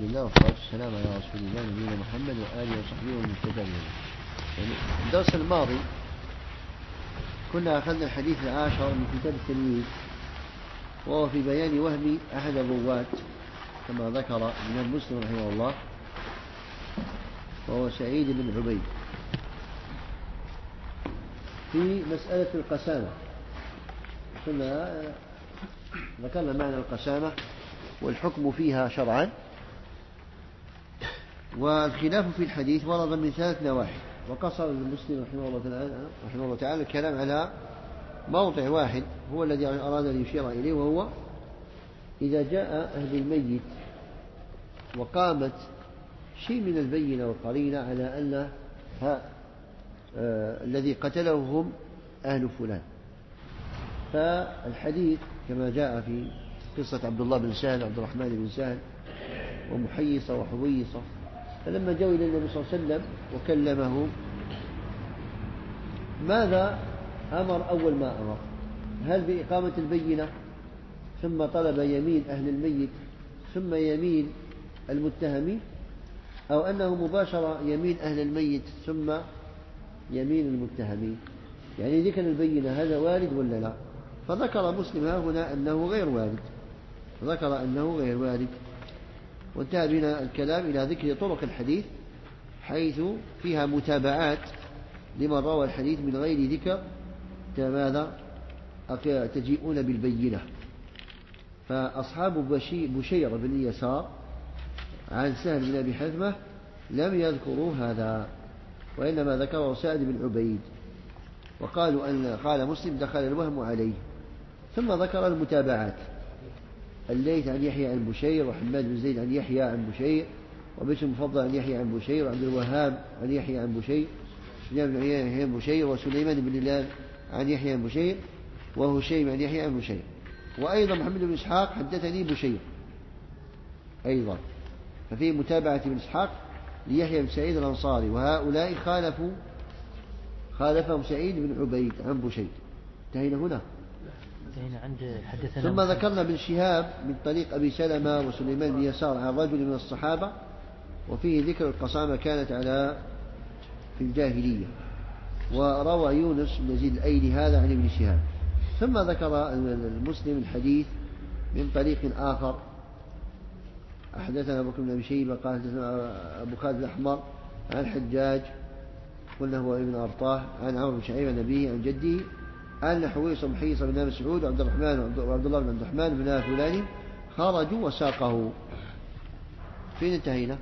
لله والصلاة والسلام على رسول الله نبينا محمد وآله وصحبه ومن اهتدى بهديه. يعني الدرس الماضي كنا أخذنا الحديث العاشر من كتاب التمييز، وهو في بيان وهم أحد الرواة كما ذكر الإمام مسلم رحمه الله، وهو سعيد بن عبيد، في مسألة القسامة. كنا ذكرنا معنى القسامة والحكم فيها شرعا، والخلاف في الحديث ورد من 3 نواحي، وقصر المسلم رحمه الله تعالى الكلام على موضع واحد هو الذي أراد أن يشير إليه، وهو إذا جاء أهل الميت وقامت شيء من البينة والقرينة على أن الذي قتله هم أهل فلان. فالحديث كما جاء في قصة عبد الله بن سهل وعبد الرحمن بن سهل ومحيصة وحويصة، فلما جاءوا إلى النبي صلى الله عليه وسلم وكلمه ماذا أمر؟ أول ما أمر هل بإقامة البينة ثم طلب يمين أهل الميت ثم يمين المتهمين، أو أنه مباشرة يمين أهل الميت ثم يمين المتهمين؟ يعني ذكر البينة هذا وارد ولا لا؟ فذكر مسلم هنا أنه غير وارد، وانتهى بنا الكلام إلى ذكر طرق الحديث حيث فيها متابعات لمن روى الحديث من غير ذكر ماذا تجيئون بالبينة. فأصحاب بشير بن يسار عن سهل بن أبي حثمة لم يذكروا هذا، وإنما ذكره سعد بن عبيد، وقالوا أن قال مسلم دخل الوهم عليه. ثم ذكر المتابعات: الليث عن يحيى عن بشير، وحماد بن زيد عن يحيى عن بشير، وبشر المفضل عن يحيى عن بشير، وعبد الوهاب عن يحيى عن بشير، سفيان بن يحيى عن بشير، وسليمان بن هلال عن يحيى عن بشير، وهشيم عن يحيى عن بشير. وأيضا محمد بن إسحاق حدثني بشير أيضا، ففيه متابعة بن إسحاق ليحيى بن سعيد الأنصاري، وهؤلاء خالفهم سعيد بن عبيد عن بشير. انتهينا هنا. ثم ذكرنا بن شهاب من طريق أبي سلمة وسليمان بن يسار عن رجل من الصحابة، وفيه ذكر القسامة كانت في الجاهلية. وروى يونس بن يزيد الأيلي هذا عن ابن شهاب. ثم ذكر المسلم الحديث من طريق آخر: حدثنا أبو بكر بن أبي شيبة قال حدثنا أبو خالد الأحمر عن حجاج قلنا هو ابن أرطاه عن عمرو بن شعيب عن أبيه عن جده أن حويصة محيصة بن مسعود وعبد الرحمن وعبد الله بن عبد الرحمن بن فلان خرجوا وساقه. فين انتهينا؟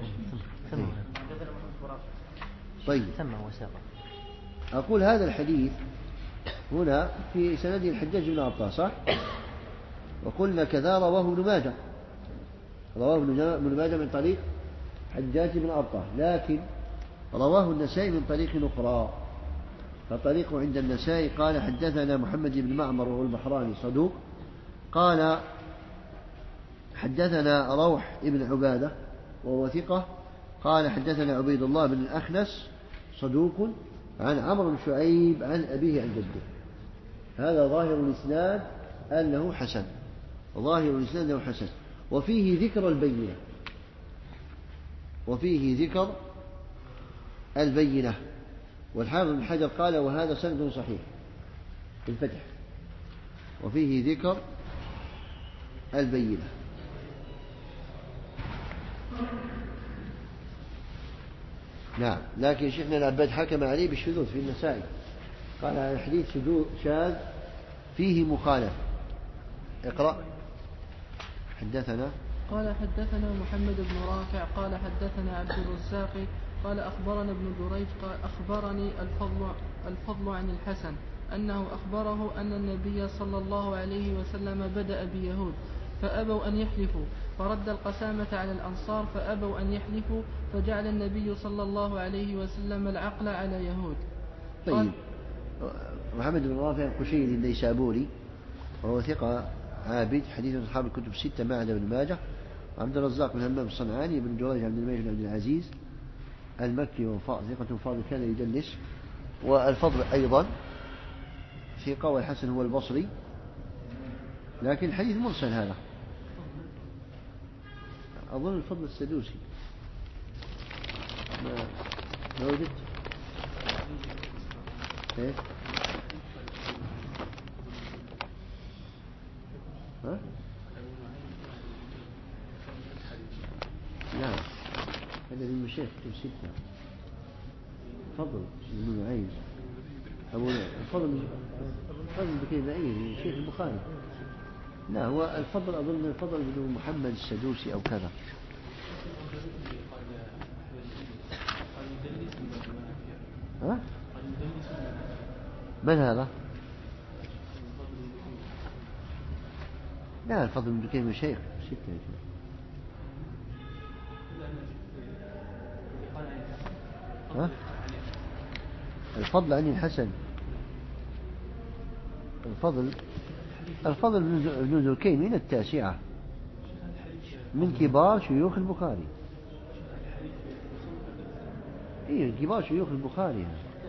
طيب، أقول هذا الحديث هنا في سنده الحجاج بن أرطاه، صح؟ وقلنا كذا رواه ابن ماجه من طريق حجاج بن أرطاه، لكن رواه النسائي من طريق أخرى. فطريقه عند النسائي قال حدثنا محمد بن معمر وهو البحراني صدوق، قال حدثنا روح بن عبادة وهو ثقة، قال حدثنا عبيد الله بن الأخنس صدوق عن عمرو بن شعيب عن أبيه عن جده. هذا ظاهر الإسناد أنه حسن، وفيه ذكر البينة، والحافظ بن حجر قال وهذا سند صحيح بالفتح، وفيه ذكر البينة. نعم، لكن شيخنا العباد حكم عليه بالشذوذ في النسائي، قال على الحديث شاذ فيه مخالف. اقرأ. قال حدثنا محمد بن رافع قال حدثنا عبد الرزاق قال أخبرنا ابن جريج قال أخبرني الفضل عن الحسن أنه أخبره أن النبي صلى الله عليه وسلم بدأ بيهود فأبوا أن يحلفوا، فرد القسامة على الأنصار فأبوا أن يحلفوا، فجعل النبي صلى الله عليه وسلم العقل على يهود. طيب، محمد بن رافع القشيري النيسابوري وهو ثقة عابد، حديث أصحاب الكتب 6 ما عدا ابن ماجه. عبد الرزاق بن همام الصنعاني بن جريج عبد الملك بن عبد العزيز المكي ثقة فاضل كان يدلس. والفضل أيضا ثقة، والحسن هو البصري، لكن الحديث مرسل هذا. أظن الفضل السدوسي. ما وجدت. إيه؟ ها؟ نعم، هذا من مشايخ كتب ستة. فضل بن نعيم أبو الفضل بكينائي شيخ البخاري. لا، هو الفضل أظن الفضل بن محمد السدوسي أو كذا. ها؟ من هذا؟ لا، الفضل بن بكير من شيخ ستة. ها؟ الفضل عن الحسن. الفضل بن ذكين من التاسعة، من كبار شيوخ البخاري. إيه، كبار شيوخ البخاري.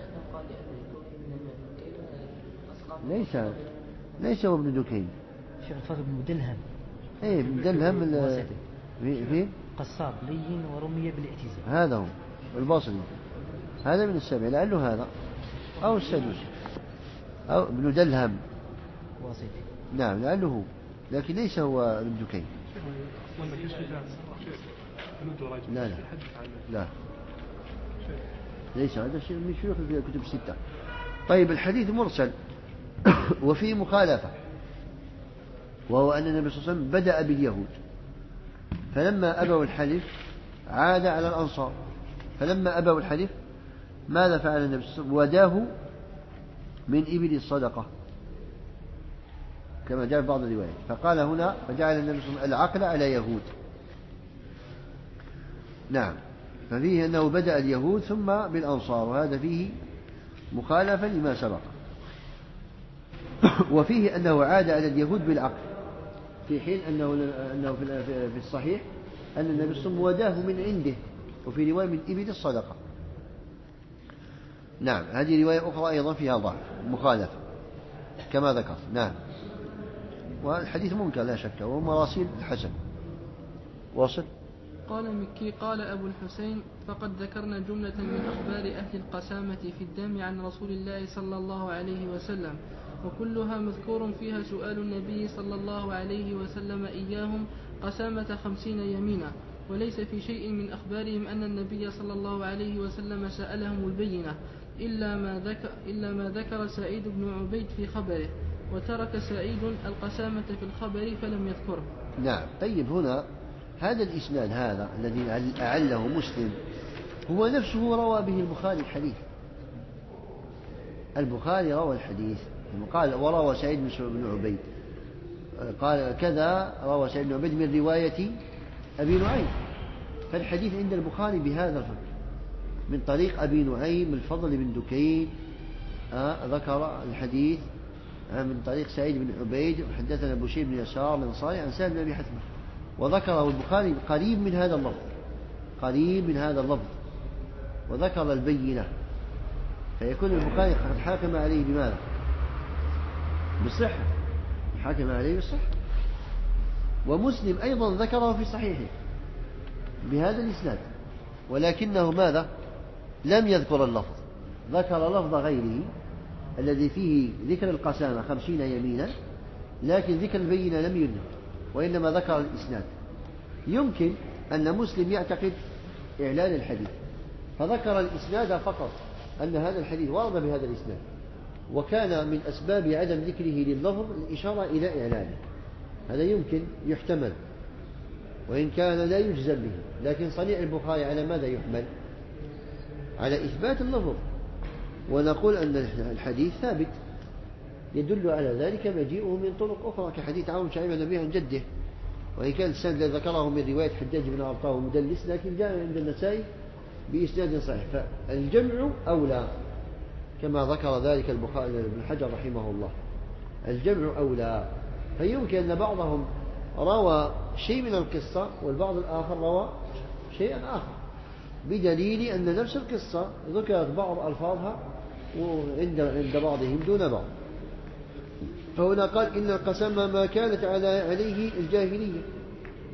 ليس هو ابن دكين. شيخ الفضل بن مدلهم. إيه، مدلهم في قصاب لين ورمي بالاعتزال. هذا هو البصري، هذا من السبع، لعله هذا أو السدوسي أو ابن دلهم واسطي. نعم، لعله هو، لكن ليس هو ابن دكين. لا لا لا، ليس هذا شيء من شيوخ الكتب الستة. طيب، الحديث مرسل وفيه مخالفة، وهو أن النبي صلى الله عليه وسلم بدأ باليهود، فلما أبوا الحلف عاد على الأنصار، فلما أبوا الحلف ماذا فعل النبي صلى الله عليه وسلم؟ وداه من إبل الصدقة كما جاء في بعض الروايات. فقال هنا فجعل النبي صلى الله عليه وسلم العقل على يهود. نعم، ففيه أنه بدأ اليهود ثم بالأنصار، وهذا فيه مخالفة لما سبق. وفيه أنه عاد على اليهود بالعقل، في حين أنه في الصحيح أن النبي صلى الله عليه وسلم وداه من عنده، وفي رواية من إبل الصدقة. نعم، هذه رواية أخرى أيضا فيها ضعف مخالفة كما ذكر. نعم، والحديث منكر لا شك، وهو مراسيل الحسن. واصل. قال مكي قال أبو الحسين: فقد ذكرنا جملة من أخبار أهل القسامة في الدم عن رسول الله صلى الله عليه وسلم، وكلها مذكور فيها سؤال النبي صلى الله عليه وسلم إياهم قسامة 50 يمينا، وليس في شيء من أخبارهم أن النبي صلى الله عليه وسلم سألهم البينة إلا ما ذكر سعيد بن عبيد في خبره، وترك سعيد القسامة في الخبر فلم يذكره. نعم. طيب، هنا هذا الإسناد هذا الذي أعله مسلم هو نفسه روى به البخاري الحديث. البخاري روى الحديث، قال وروى سعيد بن عبيد، قال كذا روى سعيد بن عبيد من رواية أبي نعيم. فالحديث عند البخاري بهذا الفضل من طريق أبي نعيم الفضل بن دكين، ذكر الحديث من طريق سعيد بن عبيد، وحدثنا أبو شيب بن يسار الأنصاري عن سالم بن أبي حثمة، وذكره البخاري قريب من هذا اللفظ، وذكر البينة، فيكون البخاري قد حاكم عليه بماذا؟ بالصحة، حاكم عليه بالصحة. ومسلم أيضا ذكره في صحيحه بهذا الإسناد، ولكنه ماذا؟ لم يذكر اللفظ، ذكر لفظ غيره الذي فيه ذكر القسامة 50 يمينا، لكن ذكر البينة لم يذكر، وإنما ذكر الإسناد. يمكن أن مسلم يعتقد إعلان الحديث فذكر الإسناد فقط، أن هذا الحديث ورد بهذا الإسناد، وكان من أسباب عدم ذكره لللفظ الإشارة إلى إعلانه. هذا يمكن يحتمل، وإن كان لا يجزم به، لكن صنيع البخاري على ماذا يحمل؟ على إثبات اللفظ، ونقول أن الحديث ثابت، يدل على ذلك مجيئه من طرق أخرى كحديث عون شعيب النبي عن جده، وإن كان السند الذي ذكره من رواية حجاج بن عرطاه مدلس، لكن جاء عند النسائي بإسناد صحيح، فالجمع أولى كما ذكر ذلك البخاري ابن حجر رحمه الله، الجمع أولى. فيمكن أن بعضهم روى شيء من القصة والبعض الآخر روى شيئا آخر، بدليل أن نفس القصة ذكرت بعض ألفاظها عند بعضهم دون بعض. فهنا قال إن القسم ما كانت عليه الجاهلية،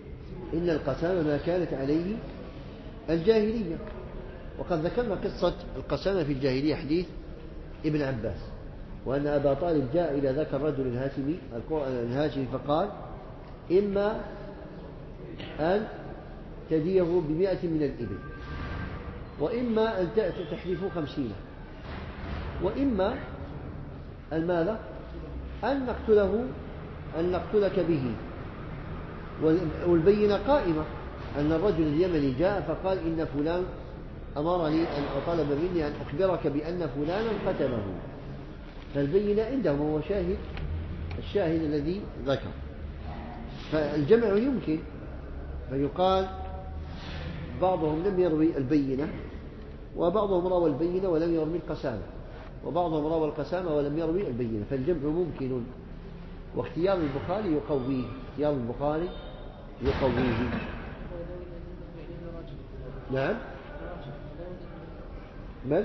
إن القسامة ما كانت عليه الجاهلية. وقد ذكرنا قصة القسامة في الجاهلية حديث ابن عباس، وأن أبا طالب جاء إلى ذاك الرجل الهاشمي فقال: إما أن تديه ب100 من الإبل، وإما أن تحلفوا 50، وإما المال أن نقتلك به. والبينة قائمة أن الرجل اليمني جاء فقال: إن فلان أمرني أن طلب مني أن أخبرك بأن فلانا قتله، فالبينة عنده هو الشاهد الذي ذكر. فالجمع يمكن، فيقال بعضهم لم يروي البينة، وبعضهم روى البينة ولم يروي القسامة، وبعضهم روى القسامة ولم يروي البينة، فالجمع ممكن. واختيار البخاري يقويه، نعم. من؟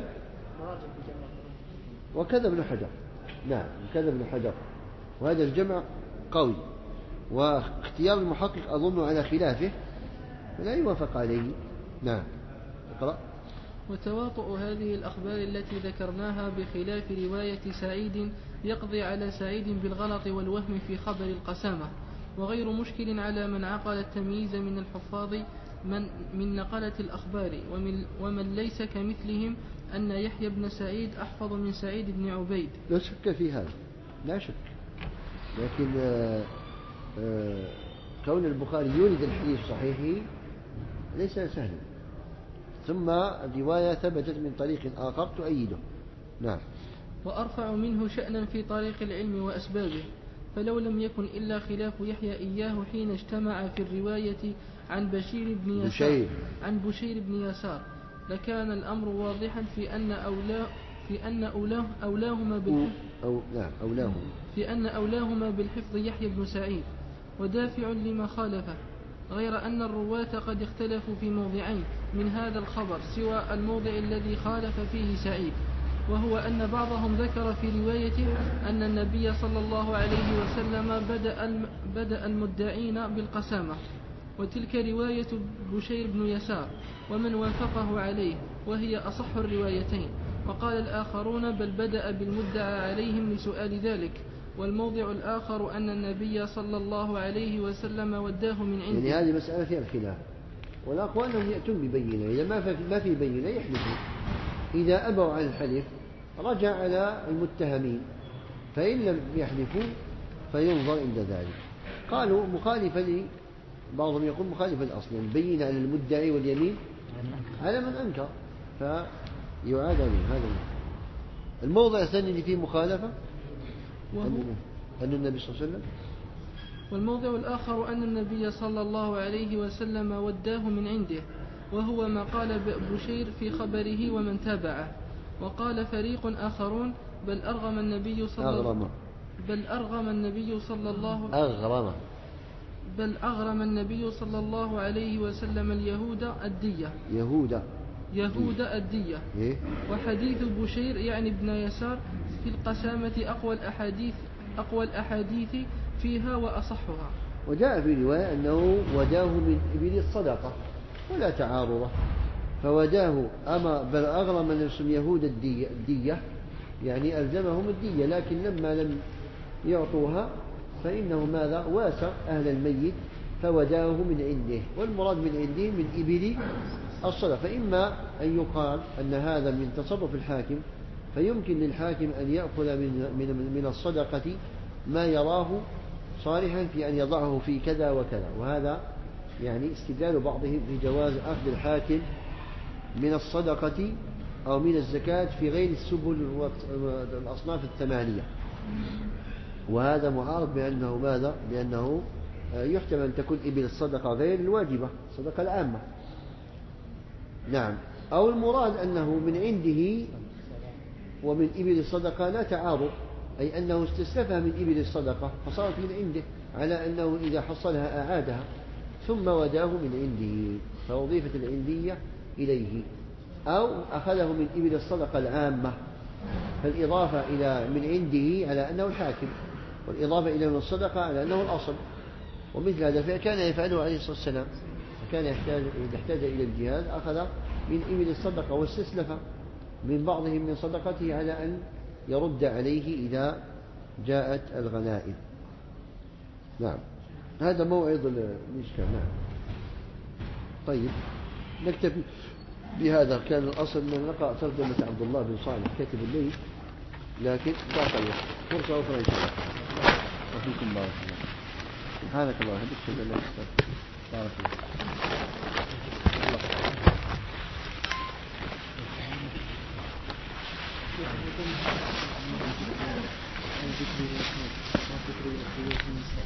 وكذا ابن حجر، نعم وكذا ابن حجر، وهذا الجمع قوي. واختيار المحقق أظن على خلافه فلا يوافق عليه. نعم اقرأ. وتواطؤ هذه الأخبار التي ذكرناها بخلاف رواية سعيد يقضي على سعيد بالغلط والوهم في خبر القسامة، وغير مشكل على من عقل التمييز من الحفاظ من نقلة الأخبار، ومن ليس كمثلهم أن يحيى بن سعيد أحفظ من سعيد بن عبيد. لا شك في هذا، لا شك، لكن كون البخاري يورد الحديث صحيحه ليس سهلا، ثم الرواية ثبتت من طريق آخر تؤيده. نعم. وأرفع منه شأنا في طريق العلم وأسبابه، فلو لم يكن إلا خلاف يحيى إياه حين اجتمع في الرواية عن بشير بن يسار لكان الأمر واضحا في أن أولاهما بالحفظ يحيى بن سعيد، ودافع لما خالفه، غير أن الرواة قد اختلفوا في موضعين من هذا الخبر سوى الموضع الذي خالف فيه سعيد، وهو أن بعضهم ذكر في روايته أن النبي صلى الله عليه وسلم بدأ المدعين بالقسامة، وتلك رواية بشير بن يسار ومن وافقه عليه، وهي أصح الروايتين. وقال الآخرون بل بدأ بالمدعى عليهم لسؤال ذلك. والموضع الآخر أن النبي صلى الله عليه وسلم وداه من عنده. يعني هذه مسألة فيها الخلاف، والأقوى أنهم يأتون ببينة، إذا ما في بينة يحلفون، إذا أبوا عن الحلف رجع على المتهمين، فإن لم يحلفوا فينظر عند ذلك. قالوا مخالفة بعضهم يقول مخالفة الأصل، البينة على المدعي واليمين على من أنكر، فيعاد عليه. هذا الموضع الثاني اللي فيه مخالفة أن النبي صلى الله عليه وسلم. والموضع الآخر أن النبي صلى الله عليه وسلم وداه من عنده، وهو ما قال بشير في خبره ومن تابعه. وقال فريق آخرون بل أرغم النبي صلى الله عليه وسلم اليهود الدية. وحديث بشير يعني ابن يسار في القسامة أقوى الأحاديث فيها وأصحها. وجاء في رواية أنه وداه من إبل الصدقة ولا تعارض، فوداه بل أغرم نفس يهود الدية، يعني ألزمهم الدية، لكن لما لم يعطوها فإنه ماذا واسى أهل الميت فوداه من عنده، والمراد من عنده من إبل الصدقة. فإما أن يقال أن هذا من تصرف الحاكم، فيمكن للحاكم أن يأخذ من الصدقة ما يراه صالحا في أن يضعه في كذا وكذا، وهذا يعني استدلال بعضهم بجواز أخذ الحاكم من الصدقة أو من الزكاة في غير السبل والأصناف الثمانية، وهذا معارض بأنه ماذا؟ لأنه يحتمل أن تكون إبل الصدقة غير الواجبة، الصدقة العامة. نعم. أو المراد أنه من عنده ومن إبل الصدقة لا تعارض، أي أنه استسلفها من إبل الصدقة فصارت من عنده، على أنه إذا حصلها أعادها، ثم وداه من عنده فوظيفة العندية إليه. أو أخذه من إبل الصدقة العامة، فالإضافة إلى من عنده على أنه الحاكم، والإضافة إلى من الصدقة على أنه الأصل، ومثل هذا الفعل كان يفعله عليه الصلاة والسلام، فكان إذا احتاج إلى الجهاد أخذ من إبل الصدقة واستسلف من بعضهم من صدقته على أن يرد عليه إذا جاءت الغنائم. نعم، هذا موعظ الإشكال. نعم. طيب نكتفي بهذا. كان الأصل أن نقرأ ترجمة عبد الله بن صالح كاتب الليل، لكن ضاق الوقت. فرصة أخرى إن شاء الله. وفيكم بارك الله. سبحانك اللهم وبحمدك أشهد أن لا إله إلا أنت بارك الله.